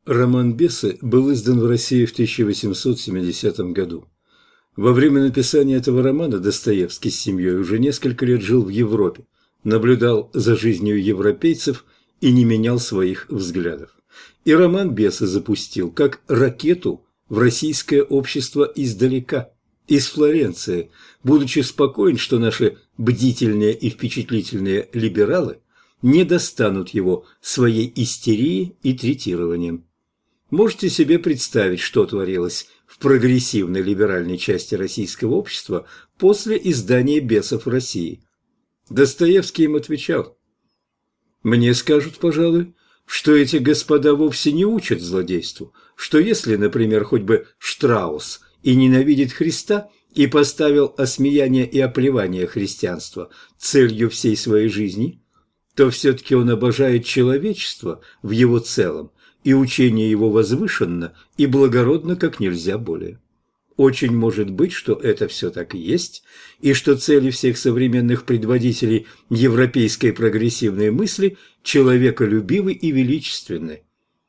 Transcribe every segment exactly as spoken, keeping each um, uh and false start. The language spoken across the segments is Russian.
Роман «Бесы» был издан в России в тысяча восемьсот семидесятом году. Во время написания этого романа Достоевский с семьей уже несколько лет жил в Европе, наблюдал за жизнью европейцев и не менял своих взглядов. И роман «Бесы» запустил как ракету в российское общество издалека, из Флоренции, будучи спокоен, что наши бдительные и впечатлительные либералы не достанут его своей истерией и третированием. Можете себе представить, что творилось в прогрессивной либеральной части российского общества после издания «Бесов» в России? Достоевский им отвечал: «Мне скажут, пожалуй, что эти господа вовсе не учат злодейству, что если, например, хоть бы Штраус и ненавидит Христа и поставил осмеяние и оплевание христианства целью всей своей жизни, то все-таки он обожает человечество в его целом, и учение его возвышенно и благородно как нельзя более. Очень может быть, что это все так и есть, и что цели всех современных предводителей европейской прогрессивной мысли человеколюбивы и величественны.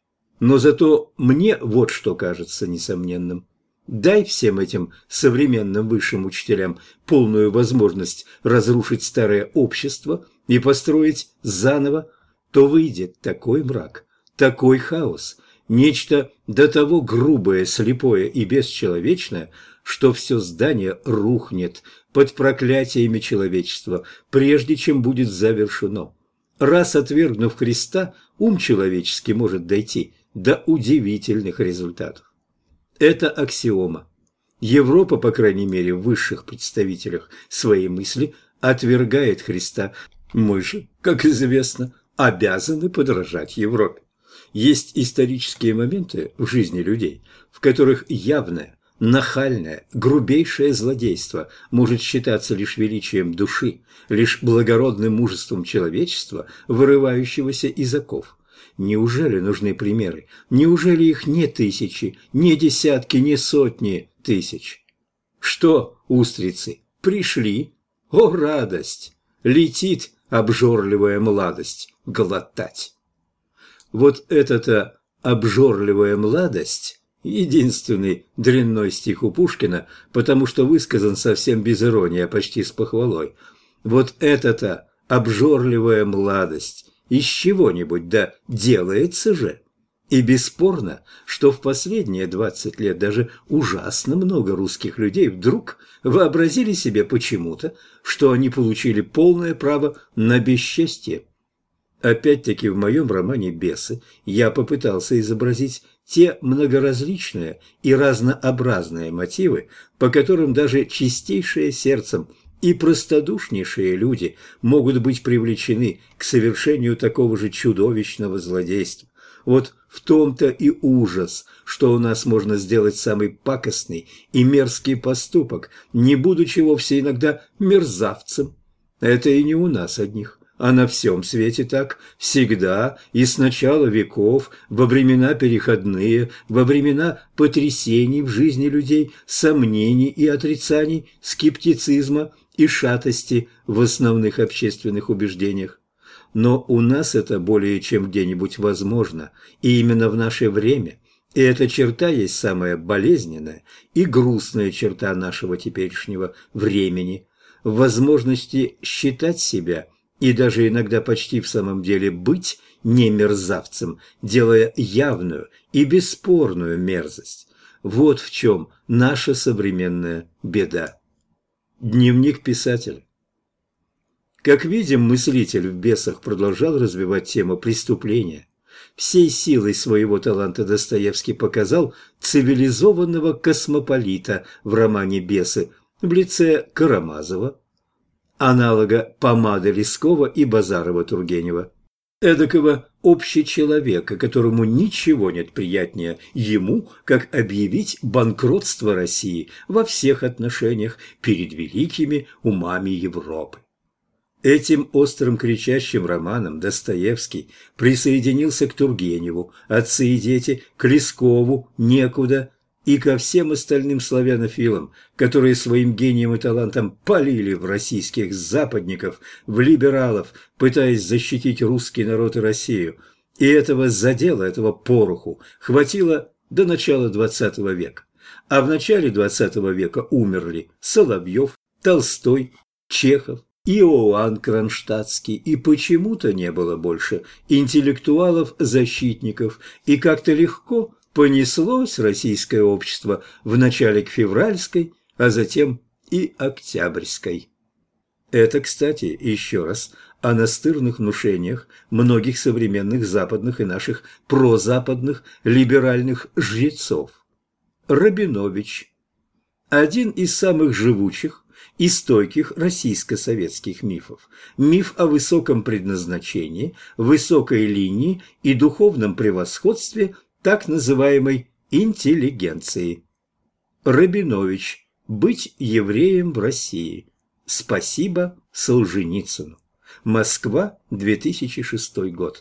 Но зато мне вот что кажется несомненным. Дай всем этим современным высшим учителям полную возможность разрушить старое общество и построить заново, то выйдет такой мрак, такой хаос, нечто до того грубое, слепое и бесчеловечное, что все здание рухнет под проклятиями человечества, прежде чем будет завершено. Раз отвергнув Христа, ум человеческий может дойти до удивительных результатов. Это аксиома. Европа, по крайней мере, в высших представителях своей мысли, отвергает Христа. Мы же, как известно, обязаны подражать Европе. Есть исторические моменты в жизни людей, в которых явное, нахальное, грубейшее злодейство может считаться лишь величием души, лишь благородным мужеством человечества, вырывающегося из оков. Неужели нужны примеры? Неужели их не тысячи, не десятки, не сотни тысяч? Что, устрицы, пришли? О, радость! Летит обжорливая младость глотать. Вот эта-то обжорливая младость – единственный дрянной стих у Пушкина, потому что высказан совсем без иронии, а почти с похвалой. Вот эта-то обжорливая младость из чего-нибудь, да делается же. И бесспорно, что в последние двадцать лет даже ужасно много русских людей вдруг вообразили себе почему-то, что они получили полное право на бесчестье. Опять-таки в моем романе «Бесы» я попытался изобразить те многоразличные и разнообразные мотивы, по которым даже чистейшие сердцем и простодушнейшие люди могут быть привлечены к совершению такого же чудовищного злодейства. Вот в том-то и ужас, что у нас можно сделать самый пакостный и мерзкий поступок, не будучи вовсе иногда мерзавцем. Это и не у нас одних. А на всем свете так, всегда и с начала веков, во времена переходные, во времена потрясений в жизни людей, сомнений и отрицаний, скептицизма и шатости в основных общественных убеждениях. Но у нас это более чем где-нибудь возможно, и именно в наше время, и эта черта есть самая болезненная и грустная черта нашего теперешнего времени, в возможности считать себя и даже иногда почти в самом деле быть не мерзавцем, делая явную и бесспорную мерзость. Вот в чем наша современная беда. Дневник писателя. Как видим, мыслитель в «Бесах» продолжал развивать тему преступления. Всей силой своего таланта Достоевский показал цивилизованного космополита в романе «Бесы» в лице Карамазова, аналога Помады Лескова и Базарова-Тургенева, эдакого общечеловека, которому ничего нет приятнее ему, как объявить банкротство России во всех отношениях перед великими умами Европы. Этим острым кричащим романом Достоевский присоединился к Тургеневу, «Отцы и дети», к Лескову, «Некуда» и ко всем остальным славянофилам, которые своим гением и талантом палили в российских западников, в либералов, пытаясь защитить русский народ и Россию. И этого задела, этого пороху хватило до начала двадцатого века. А в начале двадцатого века умерли Соловьев, Толстой, Чехов, Иоанн Кронштадтский, и почему-то не было больше интеллектуалов-защитников, и как-то легко понеслось российское общество вначале к февральской, а затем и октябрьской. Это, кстати, еще раз о настырных внушениях многих современных западных и наших прозападных либеральных жрецов. Рабинович – один из самых живучих и стойких российско-советских мифов. Миф о высоком предназначении, высокой линии и духовном превосходстве так называемой интеллигенции. Рабинович. Быть евреем в России. Спасибо Солженицыну. Москва, две тысячи шестой год.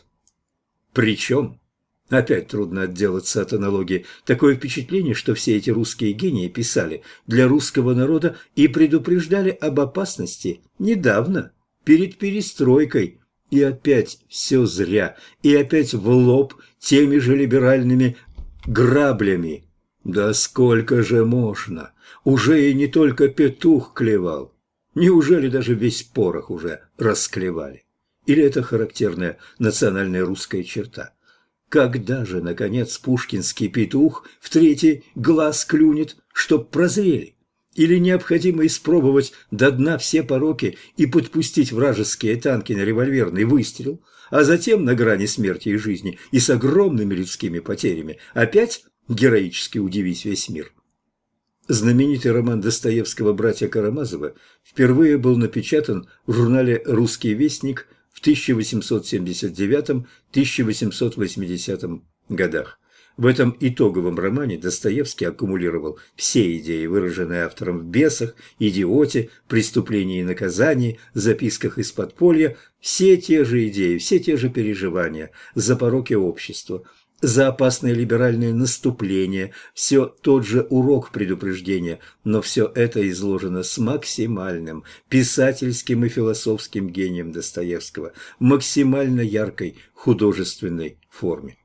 Причем, опять трудно отделаться от аналогии, такое впечатление, что все эти русские гении писали для русского народа и предупреждали об опасности недавно, перед перестройкой. И опять все зря, и опять в лоб теми же либеральными граблями. Да сколько же можно? Уже и не только петух клевал. Неужели даже весь порох уже расклевали? Или это характерная национальная русская черта? Когда же, наконец, пушкинский петух в третий глаз клюнет, чтоб прозрели? Или необходимо испробовать до дна все пороки и подпустить вражеские танки на револьверный выстрел, а затем на грани смерти и жизни и с огромными людскими потерями опять героически удивить весь мир? Знаменитый роман Достоевского «Братья Карамазовы» впервые был напечатан в журнале «Русский вестник» в тысяча восемьсот семьдесят девятом — тысяча восемьсот восьмидесятом годах. В этом итоговом романе Достоевский аккумулировал все идеи, выраженные автором в «Бесах», «Идиоте», «Преступлении и наказании», «Записках из подполья», все те же идеи, все те же переживания за пороки общества, за опасное либеральное наступление, все тот же урок предупреждения, но все это изложено с максимальным писательским и философским гением Достоевского, максимально яркой художественной форме.